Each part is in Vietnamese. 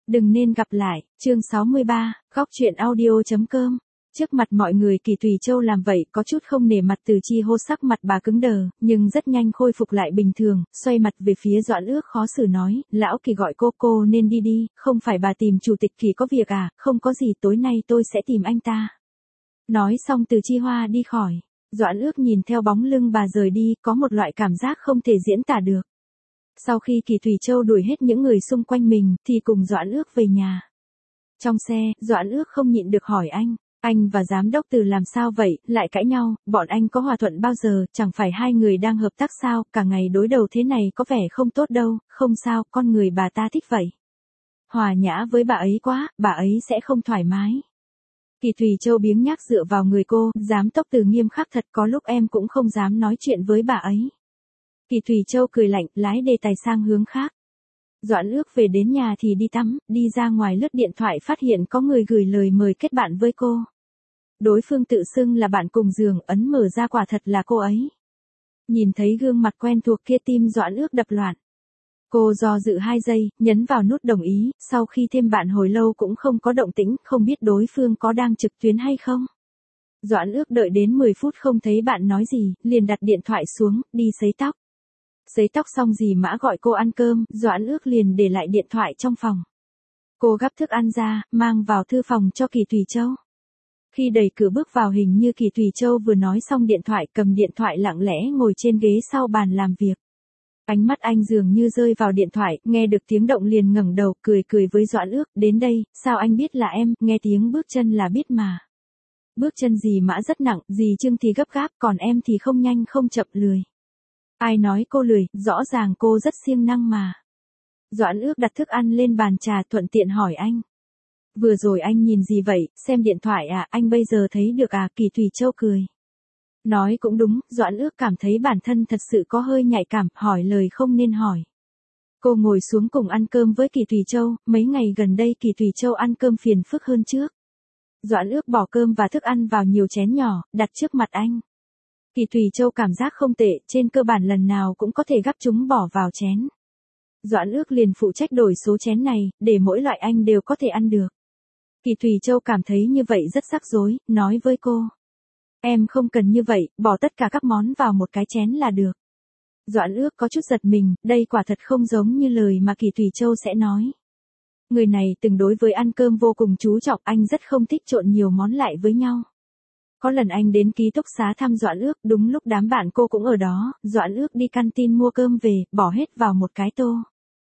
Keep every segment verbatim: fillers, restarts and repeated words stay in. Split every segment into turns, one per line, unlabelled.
Đừng nên gặp lại, chương sáu mươi ba, góc chuyện audio.com. Trước mặt mọi người Kỳ Thùy Châu làm vậy có chút không nể mặt, Từ Chi hô sắc mặt bà cứng đờ, nhưng rất nhanh khôi phục lại bình thường, xoay mặt về phía Doãn Ước khó xử nói, lão Kỳ gọi cô, cô nên đi đi, không phải bà tìm chủ tịch Kỳ có việc à, không có gì, tối nay tôi sẽ tìm anh ta. Nói xong Từ Chi Hoa đi khỏi, Doãn Ước nhìn theo bóng lưng bà rời đi, có một loại cảm giác không thể diễn tả được. Sau khi Kỳ Thùy Châu đuổi hết những người xung quanh mình, thì cùng Doãn Ước về nhà. Trong xe, Doãn Ước không nhịn được hỏi anh, anh và giám đốc Từ làm sao vậy, lại cãi nhau, bọn anh có hòa thuận bao giờ, chẳng phải hai người đang hợp tác sao, cả ngày đối đầu thế này có vẻ không tốt đâu, không sao, con người bà ta thích vậy. Hòa nhã với bà ấy quá, bà ấy sẽ không thoải mái. Kỳ Thùy Châu biếng nhác dựa vào người cô, giám đốc Từ nghiêm khắc thật, có lúc em cũng không dám nói chuyện với bà ấy. Kỳ Thùy Châu cười lạnh, lái đề tài sang hướng khác. Doãn Ước về đến nhà thì đi tắm, đi ra ngoài lướt điện thoại phát hiện có người gửi lời mời kết bạn với cô. Đối phương tự xưng là bạn cùng giường, ấn mở ra quả thật là cô ấy. Nhìn thấy gương mặt quen thuộc kia tim Doãn Ước đập loạn. Cô do dự hai giây, nhấn vào nút đồng ý, sau khi thêm bạn hồi lâu cũng không có động tĩnh, không biết đối phương có đang trực tuyến hay không. Doãn Ước đợi đến mười phút không thấy bạn nói gì, liền đặt điện thoại xuống, đi sấy tóc. Sấy tóc xong dì Mã gọi cô ăn cơm, Doãn Ước liền để lại điện thoại trong phòng. Cô gắp thức ăn ra, mang vào thư phòng cho Kỳ Thùy Châu. Khi đẩy cửa bước vào hình như Kỳ Thùy Châu vừa nói xong điện thoại, cầm điện thoại lặng lẽ ngồi trên ghế sau bàn làm việc. Ánh mắt anh dường như rơi vào điện thoại, nghe được tiếng động liền ngẩng đầu, cười cười với Doãn Ước, đến đây, sao anh biết là em, nghe tiếng bước chân là biết mà. Bước chân dì Mã rất nặng, dì Trương thì gấp gáp, còn em thì không nhanh không chậm, lười. Ai nói cô lười, rõ ràng cô rất siêng năng mà. Doãn Ước đặt thức ăn lên bàn trà, thuận tiện hỏi anh. Vừa rồi anh nhìn gì vậy, xem điện thoại à, anh bây giờ thấy được à, Kỳ Thùy Châu cười. Nói cũng đúng, Doãn Ước cảm thấy bản thân thật sự có hơi nhạy cảm, hỏi lời không nên hỏi. Cô ngồi xuống cùng ăn cơm với Kỳ Thùy Châu, mấy ngày gần đây Kỳ Thùy Châu ăn cơm phiền phức hơn trước. Doãn Ước bỏ cơm và thức ăn vào nhiều chén nhỏ, đặt trước mặt anh. Kỳ Thùy Châu cảm giác không tệ, trên cơ bản lần nào cũng có thể gắp chúng bỏ vào chén. Doãn Ước liền phụ trách đổi số chén này, để mỗi loại anh đều có thể ăn được. Kỳ Thùy Châu cảm thấy như vậy rất rắc rối, nói với cô. Em không cần như vậy, bỏ tất cả các món vào một cái chén là được. Doãn Ước có chút giật mình, đây quả thật không giống như lời mà Kỳ Thùy Châu sẽ nói. Người này từng đối với ăn cơm vô cùng chú trọng, anh rất không thích trộn nhiều món lại với nhau. Có lần anh đến ký túc xá thăm Doãn Ước, đúng lúc đám bạn cô cũng ở đó, Doãn Ước đi canteen mua cơm về, bỏ hết vào một cái tô.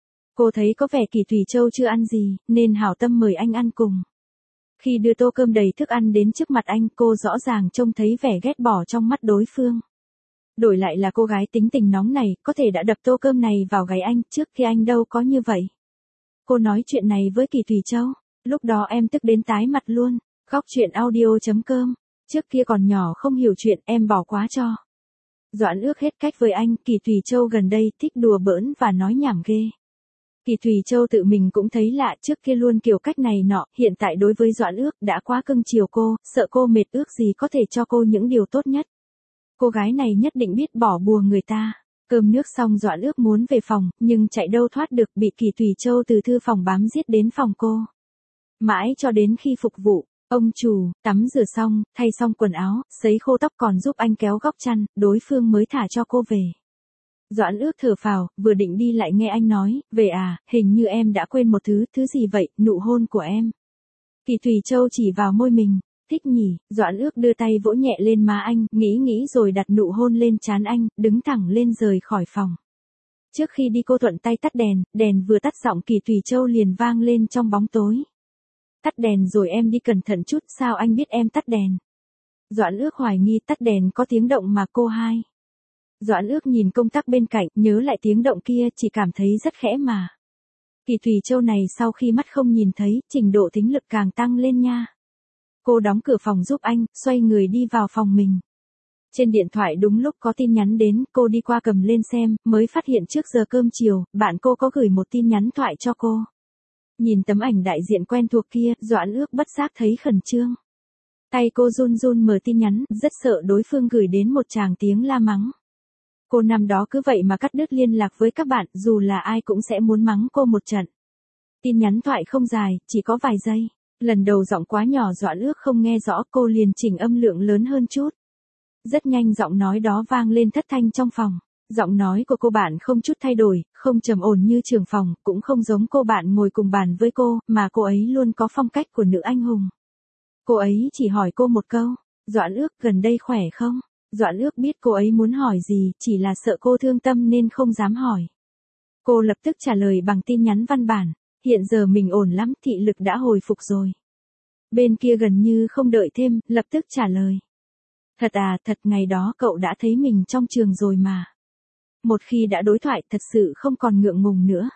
Cô thấy có vẻ Kỳ Thùy Châu chưa ăn gì, nên hảo tâm mời anh ăn cùng. Khi đưa tô cơm đầy thức ăn đến trước mặt anh, cô rõ ràng trông thấy vẻ ghét bỏ trong mắt đối phương. Đổi lại là cô gái tính tình nóng này, có thể đã đập tô cơm này vào gáy anh, trước khi anh đâu có như vậy. Cô nói chuyện này với Kỳ Thùy Châu, lúc đó em tức đến tái mặt luôn. Góc chuyện audio.com. Trước kia còn nhỏ không hiểu chuyện, em bỏ quá cho. Doãn Ước hết cách với anh, Kỳ Thùy Châu gần đây thích đùa bỡn và nói nhảm ghê. Kỳ Thùy Châu tự mình cũng thấy lạ, trước kia luôn kiểu cách này nọ, hiện tại đối với Doãn Ước đã quá cưng chiều cô, sợ cô mệt ước gì có thể cho cô những điều tốt nhất. Cô gái này nhất định biết bỏ bùa người ta. Cơm nước xong Doãn Ước muốn về phòng, nhưng chạy đâu thoát được, bị Kỳ Thùy Châu từ thư phòng bám giết đến phòng cô. Mãi cho đến khi phục vụ. Ông chủ, tắm rửa xong, thay xong quần áo, sấy khô tóc còn giúp anh kéo góc chăn, đối phương mới thả cho cô về. Doãn Ước thở phào, vừa định đi lại nghe anh nói, về à, hình như em đã quên một thứ, thứ gì vậy, nụ hôn của em. Kỳ Thùy Châu chỉ vào môi mình, thích nhỉ, Doãn Ước đưa tay vỗ nhẹ lên má anh, nghĩ nghĩ rồi đặt nụ hôn lên trán anh, đứng thẳng lên rời khỏi phòng. Trước khi đi cô thuận tay tắt đèn, đèn vừa tắt giọng Kỳ Thùy Châu liền vang lên trong bóng tối. Tắt đèn rồi em đi cẩn thận chút, sao anh biết em tắt đèn? Doãn Ước hoài nghi tắt đèn có tiếng động mà cô hai. Doãn Ước nhìn công tắc bên cạnh, nhớ lại tiếng động kia, chỉ cảm thấy rất khẽ mà. Kỳ Thùy Châu này sau khi mắt không nhìn thấy, trình độ thính lực càng tăng lên nha. Cô đóng cửa phòng giúp anh, xoay người đi vào phòng mình. Trên điện thoại đúng lúc có tin nhắn đến, cô đi qua cầm lên xem, mới phát hiện trước giờ cơm chiều, bạn cô có gửi một tin nhắn thoại cho cô. Nhìn tấm ảnh đại diện quen thuộc kia, Doãn Ước bất giác thấy khẩn trương. Tay cô run run mở tin nhắn, rất sợ đối phương gửi đến một tràng tiếng la mắng. Cô năm đó cứ vậy mà cắt đứt liên lạc với các bạn, dù là ai cũng sẽ muốn mắng cô một trận. Tin nhắn thoại không dài, chỉ có vài giây. Lần đầu giọng quá nhỏ Doãn Ước không nghe rõ, cô liền chỉnh âm lượng lớn hơn chút. Rất nhanh giọng nói đó vang lên thất thanh trong phòng. Giọng nói của cô bạn không chút thay đổi, không trầm ổn như trưởng phòng, cũng không giống cô bạn ngồi cùng bàn với cô, mà cô ấy luôn có phong cách của nữ anh hùng. Cô ấy chỉ hỏi cô một câu, Doãn Ước gần đây khỏe không? Doãn Ước biết cô ấy muốn hỏi gì, chỉ là sợ cô thương tâm nên không dám hỏi. Cô lập tức trả lời bằng tin nhắn văn bản, hiện giờ mình ổn lắm, thị lực đã hồi phục rồi. Bên kia gần như không đợi thêm, lập tức trả lời. Thật à, thật ngày đó cậu đã thấy mình trong trường rồi mà. Một khi đã đối thoại thật sự không còn ngượng ngùng nữa.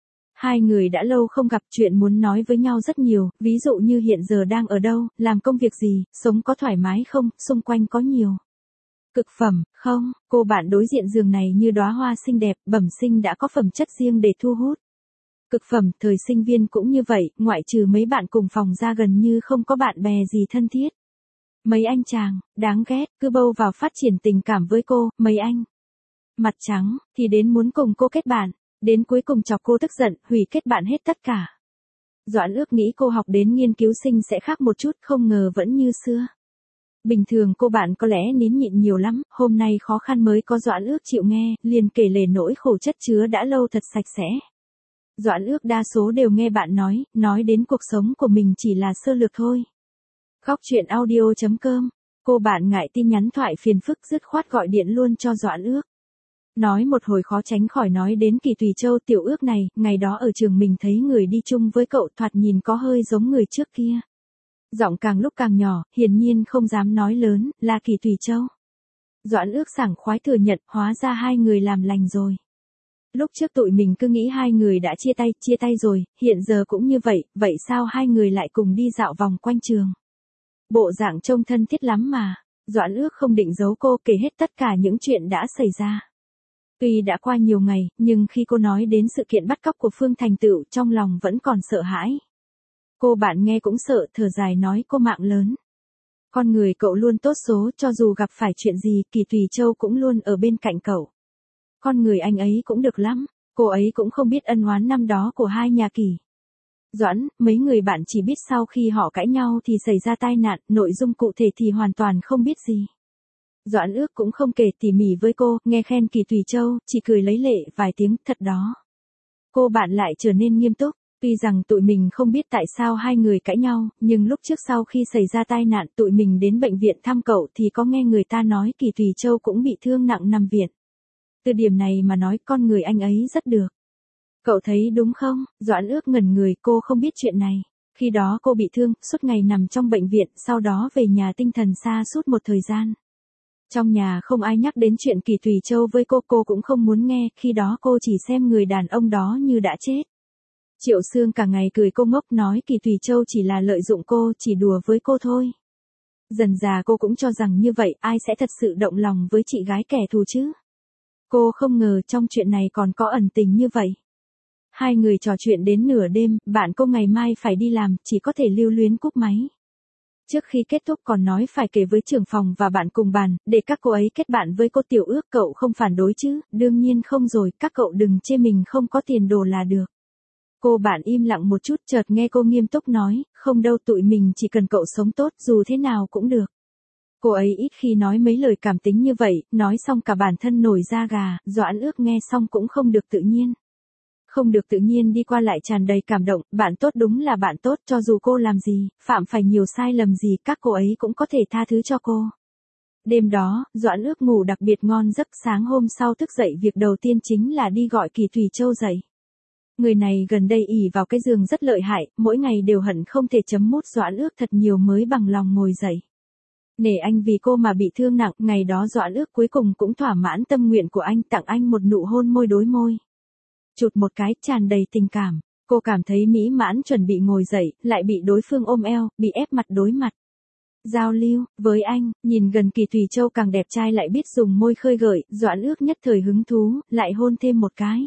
Hai người đã lâu không gặp, chuyện muốn nói với nhau rất nhiều, ví dụ như hiện giờ đang ở đâu, làm công việc gì, sống có thoải mái không, xung quanh có nhiều cực phẩm, không, cô bạn đối diện giường này như đóa hoa xinh đẹp, bẩm sinh đã có phẩm chất riêng để thu hút. Cực phẩm, thời sinh viên cũng như vậy, ngoại trừ mấy bạn cùng phòng ra gần như không có bạn bè gì thân thiết. Mấy anh chàng, đáng ghét, cứ bâu vào phát triển tình cảm với cô, mấy anh mặt trắng, thì đến muốn cùng cô kết bạn, đến cuối cùng chọc cô tức giận, hủy kết bạn hết tất cả. Doãn Ước nghĩ cô học đến nghiên cứu sinh sẽ khác một chút, không ngờ vẫn như xưa. Bình thường cô bạn có lẽ nín nhịn nhiều lắm, hôm nay khó khăn mới có Doãn Ước chịu nghe, liền kể lể nỗi khổ chất chứa đã lâu thật sạch sẽ. Doãn Ước đa số đều nghe bạn nói, nói đến cuộc sống của mình chỉ là sơ lược thôi. Góc truyện audio chấm com, cô bạn ngại tin nhắn thoại phiền phức dứt khoát gọi điện luôn cho Doãn Ước. Nói một hồi khó tránh khỏi nói đến Kỳ Tùy Châu. Tiểu Ước này, ngày đó ở trường mình thấy người đi chung với cậu thoạt nhìn có hơi giống người trước kia. Giọng càng lúc càng nhỏ, hiển nhiên không dám nói lớn, là Kỳ Tùy Châu. Doãn Ước sảng khoái thừa nhận, hóa ra hai người làm lành rồi. Lúc trước tụi mình cứ nghĩ hai người đã chia tay, chia tay rồi, hiện giờ cũng như vậy, vậy sao hai người lại cùng đi dạo vòng quanh trường? Bộ dạng trông thân thiết lắm mà. Doãn Ước không định giấu cô, kể hết tất cả những chuyện đã xảy ra. Tuy đã qua nhiều ngày, nhưng khi cô nói đến sự kiện bắt cóc của Phương Thành Tựu, trong lòng vẫn còn sợ hãi. Cô bạn nghe cũng sợ, thở dài nói, cô mạng lớn. Con người cậu luôn tốt số, cho dù gặp phải chuyện gì, Kỳ Tùy Châu cũng luôn ở bên cạnh cậu. Con người anh ấy cũng được lắm, cô ấy cũng không biết ân oán năm đó của hai nhà Kỳ. Doãn, mấy người bạn chỉ biết sau khi họ cãi nhau thì xảy ra tai nạn, nội dung cụ thể thì hoàn toàn không biết gì. Doãn Ước cũng không kể tỉ mỉ với cô, nghe khen Kỳ Tùy Châu, chỉ cười lấy lệ vài tiếng, thật đó. Cô bạn lại trở nên nghiêm túc, tuy rằng tụi mình không biết tại sao hai người cãi nhau, nhưng lúc trước sau khi xảy ra tai nạn tụi mình đến bệnh viện thăm cậu thì có nghe người ta nói Kỳ Tùy Châu cũng bị thương nặng nằm viện. Từ điểm này mà nói con người anh ấy rất được. Cậu thấy đúng không? Doãn Ước ngẩn người, cô không biết chuyện này. Khi đó cô bị thương, suốt ngày nằm trong bệnh viện, sau đó về nhà tinh thần sa sút một thời gian. Trong nhà không ai nhắc đến chuyện Kỳ Tùy Châu với cô, cô cũng không muốn nghe, khi đó cô chỉ xem người đàn ông đó như đã chết. Triệu Sương cả ngày cười cô ngốc, nói Kỳ Tùy Châu chỉ là lợi dụng cô, chỉ đùa với cô thôi. Dần già cô cũng cho rằng như vậy, ai sẽ thật sự động lòng với chị gái kẻ thù chứ? Cô không ngờ trong chuyện này còn có ẩn tình như vậy. Hai người trò chuyện đến nửa đêm, bạn cô ngày mai phải đi làm, chỉ có thể lưu luyến cúp máy. Trước khi kết thúc còn nói phải kể với trưởng phòng và bạn cùng bàn, để các cô ấy kết bạn với cô. Tiểu Ước, cậu không phản đối chứ? Đương nhiên không rồi, các cậu đừng chê mình không có tiền đồ là được. Cô bạn im lặng một chút, chợt nghe cô nghiêm túc nói, không đâu, tụi mình chỉ cần cậu sống tốt, dù thế nào cũng được. Cô ấy ít khi nói mấy lời cảm tính như vậy, nói xong cả bản thân nổi da gà. Doãn Ước nghe xong cũng không được tự nhiên. Không được tự nhiên đi qua lại tràn đầy cảm động, bạn tốt đúng là bạn tốt, cho dù cô làm gì, phạm phải nhiều sai lầm gì, các cô ấy cũng có thể tha thứ cho cô. Đêm đó, Doãn Ước ngủ đặc biệt ngon giấc, sáng hôm sau thức dậy việc đầu tiên chính là đi gọi Kỳ Tùy Châu dậy. Người này gần đây ỷ vào cái giường rất lợi hại, mỗi ngày đều hận không thể chấm mút Doãn Ước thật nhiều mới bằng lòng ngồi dậy. Nể anh vì cô mà bị thương nặng, ngày đó Doãn Ước cuối cùng cũng thỏa mãn tâm nguyện của anh, tặng anh một nụ hôn môi đối môi. Chụt một cái, tràn đầy tình cảm, cô cảm thấy mỹ mãn, chuẩn bị ngồi dậy, lại bị đối phương ôm eo, bị ép mặt đối mặt. Giao lưu, với anh, nhìn gần Kỳ Tùy Châu càng đẹp trai lại biết dùng môi khơi gợi, Doãn Ước nhất thời hứng thú, lại hôn thêm một cái.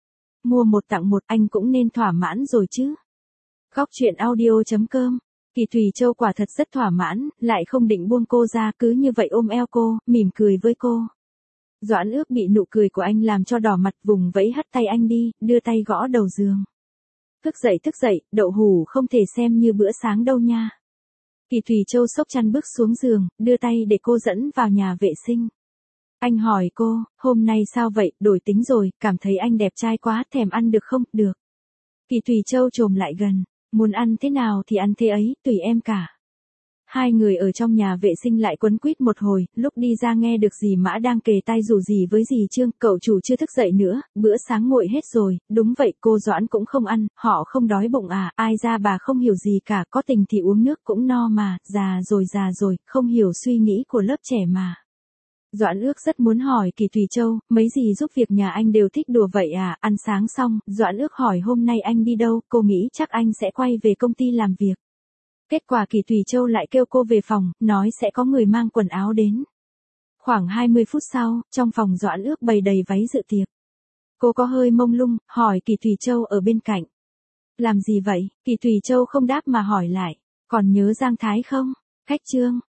Mua một tặng một, anh cũng nên thỏa mãn rồi chứ. Góc truyện audio chấm com, Kỳ Tùy Châu quả thật rất thỏa mãn, lại không định buông cô ra, cứ như vậy ôm eo cô, mỉm cười với cô. Doãn Ước bị nụ cười của anh làm cho đỏ mặt, vùng vẫy hất tay anh đi, đưa tay gõ đầu giường. Thức dậy thức dậy, đậu hủ không thể xem như bữa sáng đâu nha. Kỳ Thùy Châu xốc chăn bước xuống giường, đưa tay để cô dẫn vào nhà vệ sinh. Anh hỏi cô, hôm nay sao vậy, đổi tính rồi, cảm thấy anh đẹp trai quá, thèm ăn được không? Được. Kỳ Thùy Châu chồm lại gần, muốn ăn thế nào thì ăn thế ấy, tùy em cả. Hai người ở trong nhà vệ sinh lại quấn quýt một hồi, lúc đi ra nghe được dì Mã đang kề tai rủ gì với dì Trương, cậu chủ chưa thức dậy nữa, bữa sáng nguội hết rồi, đúng vậy, cô Doãn cũng không ăn, họ không đói bụng à, ai ra bà không hiểu gì cả, có tình thì uống nước cũng no mà, già rồi già rồi, không hiểu suy nghĩ của lớp trẻ mà. Doãn Ước rất muốn hỏi Kỳ Thùy Châu, mấy gì giúp việc nhà anh đều thích đùa vậy à, ăn sáng xong, Doãn Ước hỏi hôm nay anh đi đâu, cô nghĩ chắc anh sẽ quay về công ty làm việc. Kết quả Kỳ Thùy Châu lại kêu cô về phòng, nói sẽ có người mang quần áo đến. Khoảng hai mươi phút sau, trong phòng Doãn Ước bày đầy váy dự tiệc. Cô có hơi mông lung, hỏi Kỳ Thùy Châu ở bên cạnh. Làm gì vậy? Kỳ Thùy Châu không đáp mà hỏi lại, còn nhớ Giang Thái không? Khách Trương.